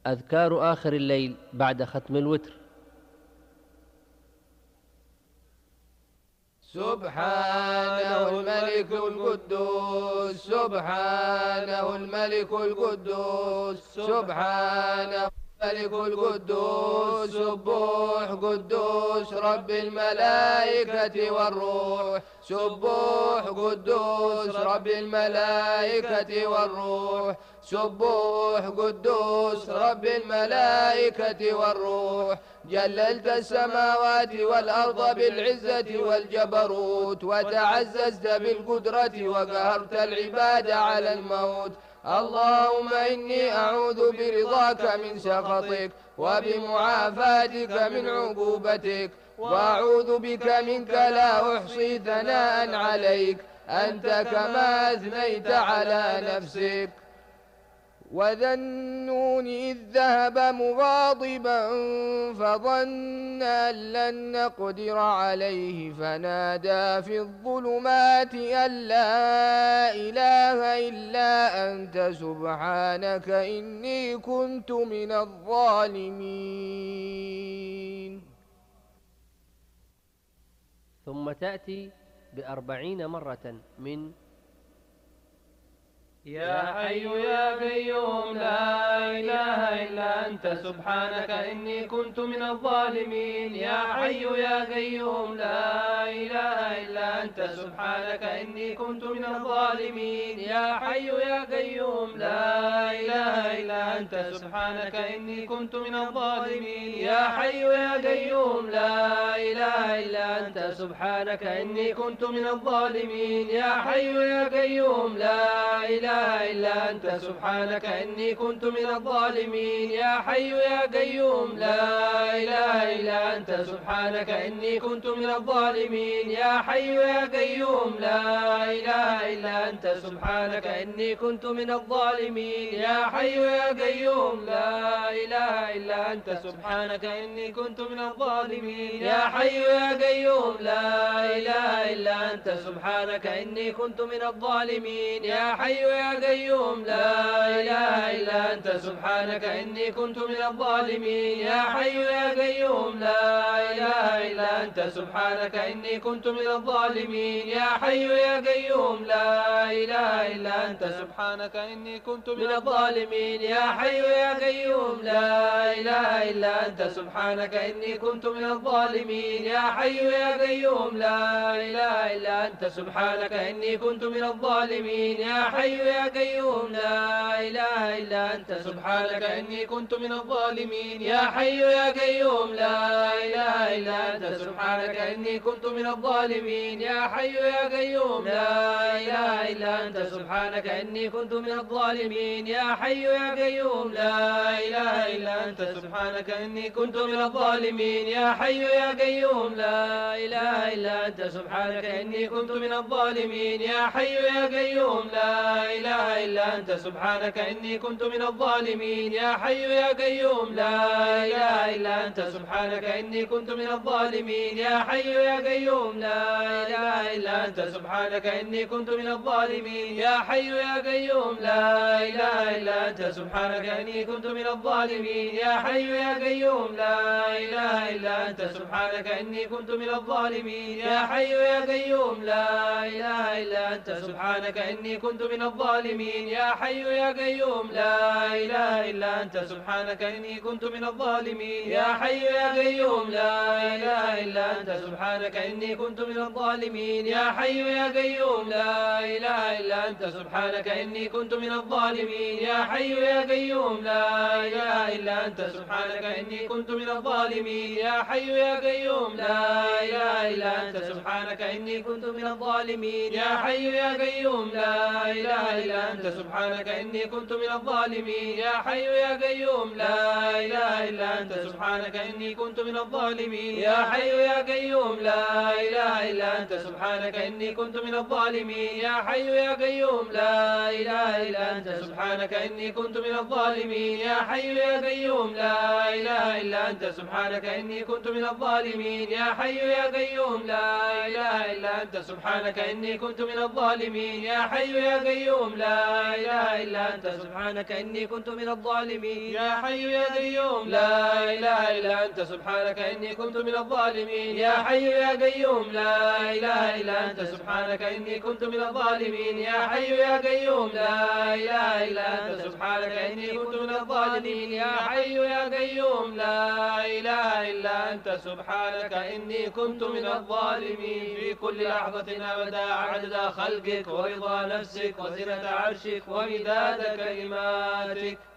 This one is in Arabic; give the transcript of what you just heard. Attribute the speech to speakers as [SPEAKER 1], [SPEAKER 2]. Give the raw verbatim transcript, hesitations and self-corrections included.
[SPEAKER 1] أذكار آخر الليل بعد ختم الوتر.
[SPEAKER 2] سبحانه الملك القدوس، سبحانه الملك القدوس، سبحانه الملك القدوس، سبوح قدوس رب الملائكة والروح، سبوح قدوس رب الملائكة والروح، سبوح قدوس رب الملائكة والروح. جللت السماوات والأرض بالعزة والجبروت، وتعززت بالقدرة وقهرت العباد على الموت. اللهم إني أعوذ برضاك من سخطك وبمعافاتك من عقوبتك، وأعوذ بك منك لا أحصي ثناء عليك، أنت كما أثنيت على نفسك. وذا النون إذ ذهب مغاضبا فظن أن لن نقدر عليه، فنادى في الظلمات أن لا إله إلا أنت سبحانك إني كنت من الظالمين.
[SPEAKER 1] ثم تأتي بأربعين مرة من
[SPEAKER 3] يا حي يا قيوم لا إله إلا أنت سبحانك إني كنت من الظالمين. يا حي يا قيوم لا إله إلا أنت سبحانك إني كنت من الظالمين. يا حي يا قيوم لا إله إلا أنت سبحانك إني كنت من الظالمين. يا حي يا قيوم لا إله إلا أنت سبحانك إني كنت من الظالمين. يا حي يا قيوم لا إله إلا أنت سبحانك إني كنت من الظالمين. يا حي يا قيوم لا إله إلا أنت سبحانك إني كنت من الظالمين. يا حي يا قيوم لا إله إلا أنت سبحانك إني كنت من الظالمين. يا حي يا قيوم لا إله إلا أنت سبحانك إني كنت من الظالمين. يا حي يا قيوم لا إله إلا أنت سبحانك إني كنت من الظالمين. يا حي يا قيوم لا إله إلا أنت سبحانك إني كنت من الظالمين. يا حي يا قيوم لا إله إلا أنت سبحانك إني كنت من الظالمين. يا حي يا قيوم لا إله إلا أنت سبحانك إني كنت من الظالمين. يا حي يا قيوم لا إله إلا أنت سبحانك إني كنت من الظالمين. يا حي يا قيوم لا إله إلا أنت سبحانك إني كنت من الظالمين. يا حي يا قيوم لا إله إلا أنت سبحانك إني كنت من الظالمين. يا حي يا قيوم لا إله إلا أنت سبحانك إني كنت من الظالمين. يا حي يا قيوم لا إله إلا أنت سبحانك إني كنت من الظالمين. يا حي يا قيوم لا إله إلا أنت سبحانك إني كنت من الظالمين. يا حي يا قيوم لا إله إلا أنت سبحانك إني كنت من الظالمين. يا حي يا قيوم لا إله إلا أنت سبحانك إني كنت من الظالمين. يا حي يا قيوم لا إله إلا أنت سبحانك إني كنت من الظالمين. يا حي يا قيوم لا إله إلا أنت سبحانك إني كنت من الظالمين. يا حي يا قيوم لا إله إلا أنت سبحانك إني كنت من الظالمين. يا حي يا قيوم لا إله إلا أنت سبحانك إني كنت من الظالمين. يا حي يا قيوم لا إله إلا أنت سبحانك إني كنت من الظالمين. يا حي يا قيوم لا إله إلا أنت سبحانك إني كنت من الظالمين. يا حي يا قيوم لا إله إلا أنت سبحانك إني كنت من الظالمين. يا حي يا قيوم لا إله إلا أنت سبحانك إني كنت من الظالمين. يا حي يا قيوم لا إله إلا أنت سبحانك إني كنت من الظالمين. يا حي يا قيوم لا إله إلا أنت سبحانك إني كنت من الظالمين. يا حي يا قيوم لا إله إلا أنت سبحانك إني كنت من الظالمين. يا حي يا قيوم لا إله إلا أنت سبحانك إني كنت من الظالمين. يا حي يا قيوم لا إله إلا أنت سبحانك إني كنت من الظالمين. يا حي يا قيوم لا إله إلا أنت سبحانك إني كنت من الظالمين. يا حي يا قيوم لا إله إلا أنت سبحانك إني كنت من الظالمين. يا حي يا قيوم لا إله إلا أنت سبحانك إني كنت من الظالمين. يا حي يا قيوم لا إله إلا أنت سبحانك إني كنت من الظالمين. يا حي يا قيوم لا إله إلا أنت سبحانك إني كنت من الظالمين يا حي يا قيوم لا إله إلا أنت سبحانك إني كنت من الظالمين يا حي يا قيوم لا إله إلا أنت سبحانك إني كنت من الظالمين يا حي يا قيوم لا إله إلا أنت سبحانك إني كنت من الظالمين في كل لحظة أبدا عدد خلقك ورضا نفسك وزنة عرشك ومداد كلماتك